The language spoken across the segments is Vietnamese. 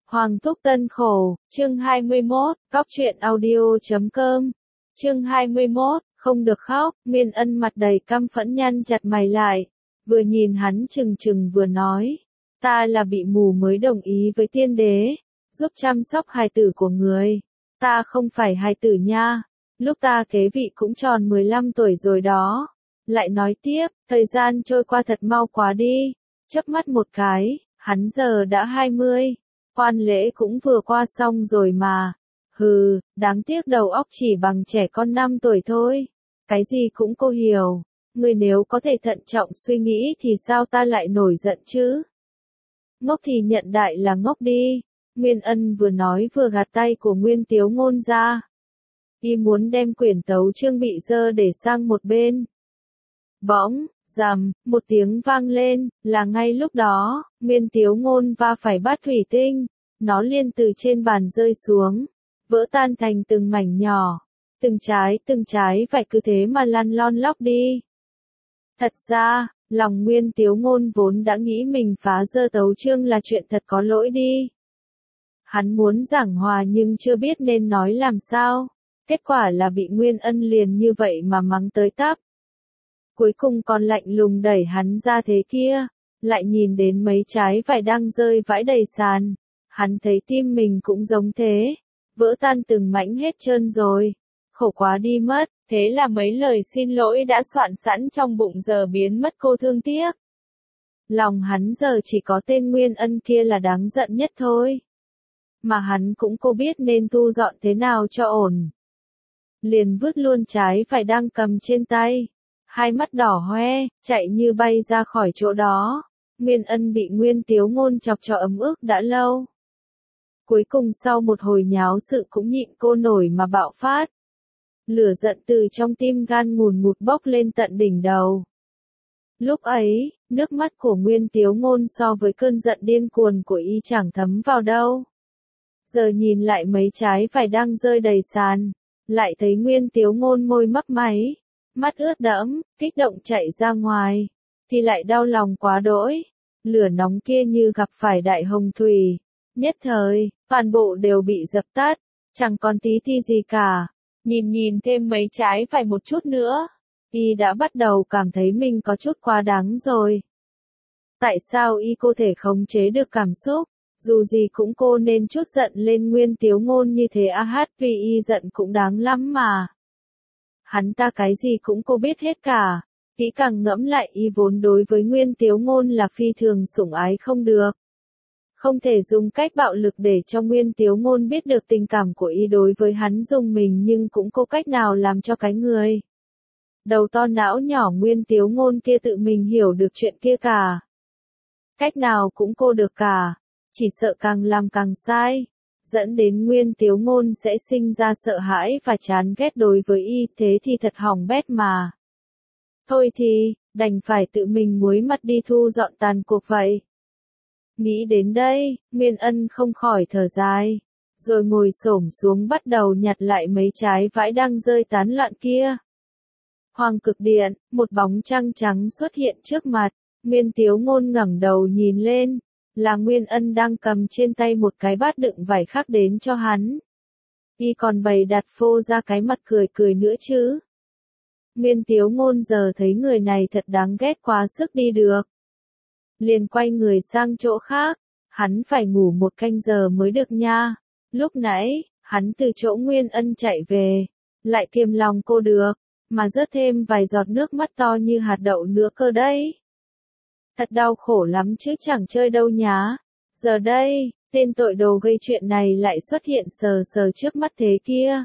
Hoàng Thúc Tân Khổ, chương 21, Cóc truyện audio.com. Chương 21, không được khóc, Nguyên Ân mặt đầy căm phẫn nhăn chặt mày lại, vừa nhìn hắn chừng chừng vừa nói, ta là bị mù mới đồng ý với tiên đế, giúp chăm sóc hài tử của người, ta không phải hài tử nha, lúc ta kế vị cũng tròn 15 tuổi rồi đó. Lại nói tiếp, thời gian trôi qua thật mau quá đi, chớp mắt một cái, hắn giờ đã 20. Quan lễ cũng vừa qua xong rồi mà. Hừ, đáng tiếc đầu óc chỉ bằng trẻ con 5 tuổi thôi. Cái gì cũng cô hiểu. Người nếu có thể thận trọng suy nghĩ thì sao ta lại nổi giận chứ? Ngốc thì nhận đại là ngốc đi. Nguyên Ân vừa nói vừa gạt tay của Nguyên Tiếu Ngôn ra. Y muốn đem quyển tấu chương bị dơ để sang một bên. Bỗng, rầm, một tiếng vang lên, là ngay lúc đó, Nguyên Tiếu Ngôn va phải bát thủy tinh, nó liên từ trên bàn rơi xuống, vỡ tan thành từng mảnh nhỏ, từng trái phải cứ thế mà lăn lon lóc đi. Thật ra, lòng Nguyên Tiếu Ngôn vốn đã nghĩ mình phá dơ tấu chương là chuyện thật có lỗi đi. Hắn muốn giảng hòa nhưng chưa biết nên nói làm sao, kết quả là bị Nguyên Ân liền như vậy mà mắng tới tấp. Cuối cùng còn lạnh lùng đẩy hắn ra thế kia, lại nhìn đến mấy trái vải đang rơi vãi đầy sàn, hắn thấy tim mình cũng giống thế, vỡ tan từng mảnh hết trơn rồi, khổ quá đi mất, thế là mấy lời xin lỗi đã soạn sẵn trong bụng giờ biến mất cô thương tiếc. Lòng hắn giờ chỉ có tên Nguyên Ân kia là đáng giận nhất thôi. Mà hắn cũng cô biết nên thu dọn thế nào cho ổn. Liền vứt luôn trái vải đang cầm trên tay. Hai mắt đỏ hoe, chạy như bay ra khỏi chỗ đó. Nguyên Ân bị Nguyên Tiếu Ngôn chọc cho ấm ức đã lâu. Cuối cùng sau một hồi nháo sự cũng nhịn cô nổi mà bạo phát. Lửa giận từ trong tim gan ngùn ngụt bốc lên tận đỉnh đầu. Lúc ấy, nước mắt của Nguyên Tiếu Ngôn so với cơn giận điên cuồng của y chẳng thấm vào đâu. Giờ nhìn lại mấy trái vải đang rơi đầy sàn, lại thấy Nguyên Tiếu Ngôn môi mấp máy. Mắt ướt đẫm, kích động chạy ra ngoài, thì lại đau lòng quá đỗi. Lửa nóng kia như gặp phải đại hồng thủy, nhất thời, toàn bộ đều bị dập tắt, chẳng còn tí thi gì cả. Nhìn thêm mấy trái phải một chút nữa, y đã bắt đầu cảm thấy mình có chút quá đáng rồi. Tại sao y cô thể khống chế được cảm xúc, dù gì cũng cô nên chút giận lên Nguyên Tiếu Ngôn như thế vì y giận cũng đáng lắm mà. Hắn ta cái gì cũng cô biết hết cả, kỹ càng ngẫm lại y vốn đối với Nguyên Tiếu Ngôn là phi thường sủng ái không được. Không thể dùng cách bạo lực để cho Nguyên Tiếu Ngôn biết được tình cảm của y đối với hắn dùng mình nhưng cũng có cách nào làm cho cái người. Đầu to não nhỏ Nguyên Tiếu Ngôn kia tự mình hiểu được chuyện kia cả. Cách nào cũng cô được cả, chỉ sợ càng làm càng sai. Dẫn đến Nguyên Tiếu Ngôn sẽ sinh ra sợ hãi và chán ghét đối với y, thế thì thật hỏng bét mà. Thôi thì, đành phải tự mình muối mặt đi thu dọn tàn cuộc vậy. Nghĩ đến đây, Nguyên Ân không khỏi thở dài, rồi ngồi xổm xuống bắt đầu nhặt lại mấy trái vải đang rơi tán loạn kia. Hoàng cực điện, một bóng trăng trắng xuất hiện trước mặt, Nguyên Tiếu Ngôn ngẩng đầu nhìn lên. Là Nguyên Ân đang cầm trên tay một cái bát đựng vải khác đến cho hắn. Y còn bày đặt phô ra cái mặt cười nữa chứ. Nguyên Tiếu Ngôn giờ thấy người này thật đáng ghét quá sức đi được. Liền quay người sang chỗ khác, hắn phải ngủ một canh giờ mới được nha. Lúc nãy, hắn từ chỗ Nguyên Ân chạy về, lại kiềm lòng cô được, mà rớt thêm vài giọt nước mắt to như hạt đậu nữa cơ đấy. Thật đau khổ lắm chứ chẳng chơi đâu nhá. Giờ đây, tên tội đồ gây chuyện này lại xuất hiện sờ trước mắt thế kia.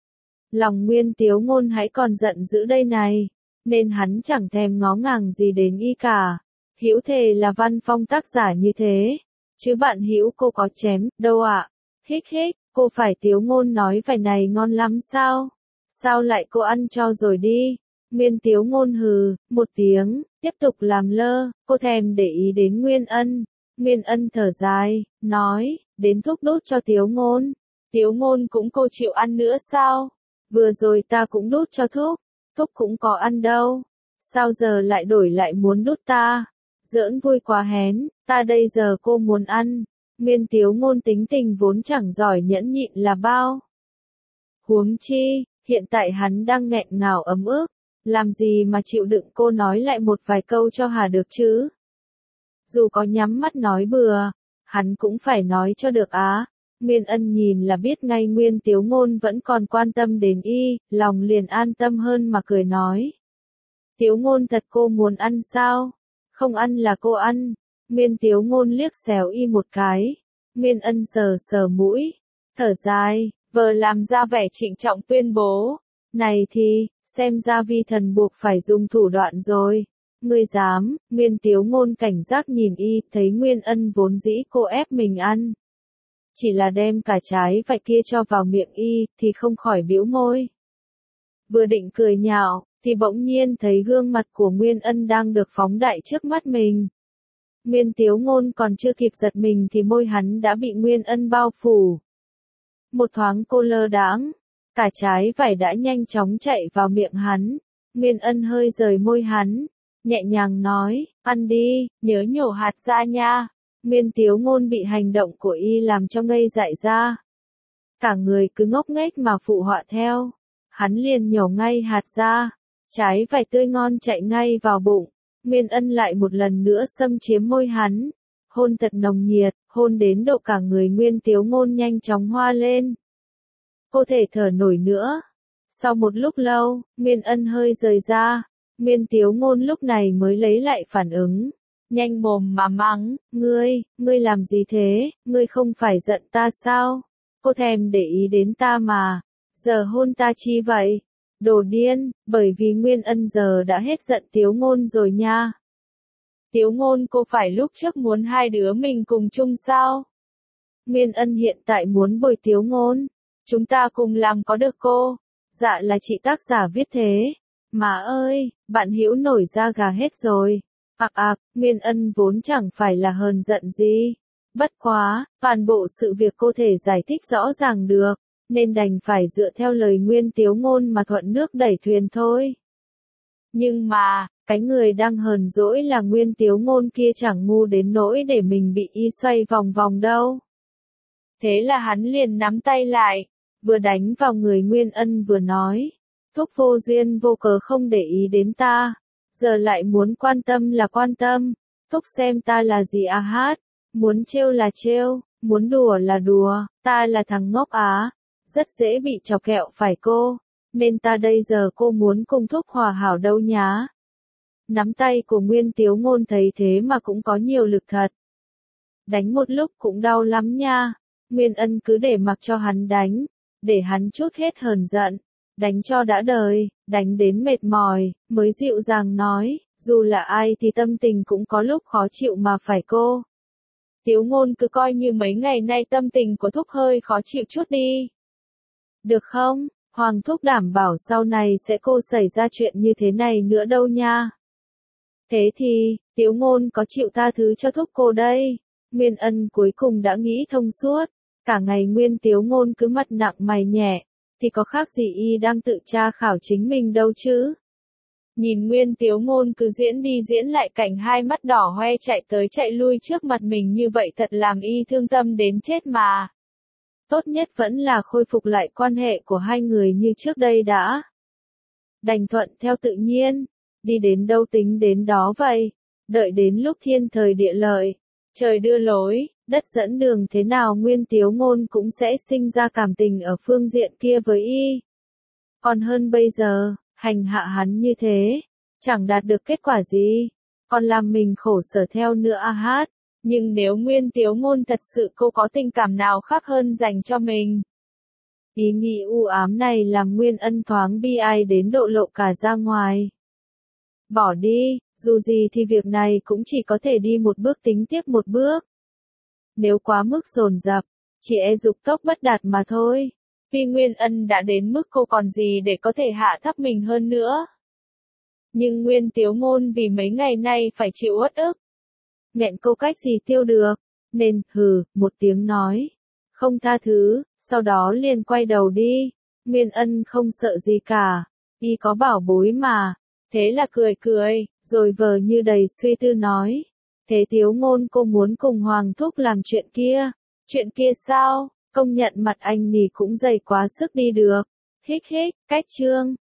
Lòng Nguyên Tiếu Ngôn hãy còn giận dữ đây này, nên hắn chẳng thèm ngó ngàng gì đến y cả. Hữu thề là Văn Phong tác giả như thế, chứ bạn Hữu cô có chém đâu ạ. Hích, cô phải Tiếu Ngôn nói vải này ngon lắm sao? Sao lại cô ăn cho rồi đi? Nguyên Tiếu Ngôn hừ một tiếng, tiếp tục làm lơ, cô thèm để ý đến Nguyên Ân. Nguyên Ân thở dài, nói, đến thuốc đút cho Tiếu Ngôn. Tiếu Ngôn cũng cô chịu ăn nữa sao? Vừa rồi ta cũng đút cho thuốc cũng có ăn đâu. Sao giờ lại đổi lại muốn đút ta? Giỡn vui quá hén, ta đây giờ cô muốn ăn. Nguyên Tiếu Ngôn tính tình vốn chẳng giỏi nhẫn nhịn là bao. Huống chi, hiện tại hắn đang nghẹn ngào ấm ức, làm gì mà chịu đựng cô nói lại một vài câu cho hà được chứ? Dù có nhắm mắt nói bừa, hắn cũng phải nói cho được á. Nguyên Ân nhìn là biết ngay Nguyên Tiếu Ngôn vẫn còn quan tâm đến y, lòng liền an tâm hơn mà cười nói. Tiếu Ngôn thật cô muốn ăn sao? Không ăn là cô ăn. Nguyên Tiếu Ngôn liếc xéo y một cái. Nguyên Ân sờ sờ mũi, thở dài, vờ làm ra vẻ trịnh trọng tuyên bố. Này thì, xem ra vi thần buộc phải dùng thủ đoạn rồi. Ngươi dám? Nguyên Tiếu Ngôn cảnh giác nhìn y, thấy Nguyên Ân vốn dĩ cô ép mình ăn. Chỉ là đem cả trái vải kia cho vào miệng y, thì không khỏi bĩu môi. Vừa định cười nhạo, thì bỗng nhiên thấy gương mặt của Nguyên Ân đang được phóng đại trước mắt mình. Nguyên Tiếu Ngôn còn chưa kịp giật mình thì môi hắn đã bị Nguyên Ân bao phủ. Một thoáng cô lơ đãng, cả trái vải đã nhanh chóng chạy vào miệng hắn. Nguyên Ân hơi rời môi hắn, nhẹ nhàng nói, ăn đi, nhớ nhổ hạt ra nha. Nguyên Tiếu Ngôn bị hành động của y làm cho ngây dại ra. Cả người cứ ngốc nghếch mà phụ họa theo. Hắn liền nhổ ngay hạt ra, trái vải tươi ngon chạy ngay vào bụng. Nguyên Ân lại một lần nữa xâm chiếm môi hắn, hôn thật nồng nhiệt, hôn đến độ cả người Nguyên Tiếu Ngôn nhanh chóng hoa lên. Cô thể thở nổi nữa. Sau một lúc lâu, Nguyên Ân hơi rời ra, Nguyên Tiếu Ngôn lúc này mới lấy lại phản ứng. Nhanh mồm mà mắng, ngươi làm gì thế, ngươi không phải giận ta sao? Cô thèm để ý đến ta mà, giờ hôn ta chi vậy? Đồ điên, bởi vì Nguyên Ân giờ đã hết giận Tiếu Ngôn rồi nha. Tiếu Ngôn cô phải lúc trước muốn hai đứa mình cùng chung sao? Nguyên Ân hiện tại muốn bồi Tiếu Ngôn, chúng ta cùng làm có được cô? Dạ là chị tác giả viết thế. Mà ơi, bạn Hữu nổi da gà hết rồi. Nguyên Ân vốn chẳng phải là hờn giận gì. Bất quá, toàn bộ sự việc cô thể giải thích rõ ràng được, nên đành phải dựa theo lời Nguyên Tiếu Ngôn mà thuận nước đẩy thuyền thôi. Nhưng mà, cái người đang hờn dỗi là Nguyên Tiếu Ngôn kia chẳng ngu đến nỗi để mình bị y xoay vòng vòng đâu. Thế là hắn liền nắm tay lại, vừa đánh vào người Nguyên Ân vừa nói. Thúc vô duyên vô cớ không để ý đến ta, giờ lại muốn quan tâm là quan tâm, thúc xem ta là gì à hát, muốn trêu là trêu, muốn đùa là đùa, ta là thằng ngốc á, rất dễ bị chọc kẹo phải cô, nên ta đây giờ cô muốn cùng thúc hòa hảo đâu nhá. Nắm tay của Nguyên Tiếu Ngôn thấy thế mà cũng có nhiều lực thật. Đánh một lúc cũng đau lắm nha, Nguyên Ân cứ để mặc cho hắn đánh, để hắn trút hết hờn giận. Đánh cho đã đời, đánh đến mệt mỏi, mới dịu dàng nói, dù là ai thì tâm tình cũng có lúc khó chịu mà phải cô. Tiếu Ngôn cứ coi như mấy ngày nay tâm tình của thúc hơi khó chịu chút đi. Được không? Hoàng thúc đảm bảo sau này sẽ cô xảy ra chuyện như thế này nữa đâu nha. Thế thì, Tiếu Ngôn có chịu tha thứ cho thúc cô đây? Nguyên Ân cuối cùng đã nghĩ thông suốt, cả ngày Nguyên Tiếu Ngôn cứ mặt nặng mày nhẹ. Thì có khác gì y đang tự tra khảo chính mình đâu chứ. Nhìn Nguyên Tiếu Ngôn cứ diễn đi diễn lại cảnh hai mắt đỏ hoe chạy tới chạy lui trước mặt mình như vậy thật làm y thương tâm đến chết mà. Tốt nhất vẫn là khôi phục lại quan hệ của hai người như trước đây đã. Đành thuận theo tự nhiên, đi đến đâu tính đến đó vậy, đợi đến lúc thiên thời địa lợi, trời đưa lối, đất dẫn đường thế nào Nguyên Tiếu Ngôn cũng sẽ sinh ra cảm tình ở phương diện kia với y. Còn hơn bây giờ, hành hạ hắn như thế, chẳng đạt được kết quả gì, còn làm mình khổ sở theo nữa a hát. Nhưng nếu Nguyên Tiếu Ngôn thật sự cô có tình cảm nào khác hơn dành cho mình. Ý nghĩ u ám này làm Nguyên Ân thoáng bi ai đến độ lộ cả ra ngoài. Bỏ đi, dù gì thì việc này cũng chỉ có thể đi một bước tính tiếp một bước. Nếu quá mức dồn dập, chỉ e dục tốc bất đạt mà thôi. Vì Nguyên Ân đã đến mức cô còn gì để có thể hạ thấp mình hơn nữa. Nhưng Nguyên Tiếu Ngôn vì mấy ngày nay phải chịu uất ức. Nghẹn câu cách gì tiêu được, nên, một tiếng nói. Không tha thứ, sau đó liền quay đầu đi. Nguyên Ân không sợ gì cả, y có bảo bối mà. Thế là cười cười, rồi vờ như đầy suy tư nói. Thế Tiếu Ngôn cô muốn cùng Hoàng Thúc làm chuyện kia. Chuyện kia sao? Công nhận mặt anh nỉ cũng dày quá sức đi được. Hích hích, cách chương.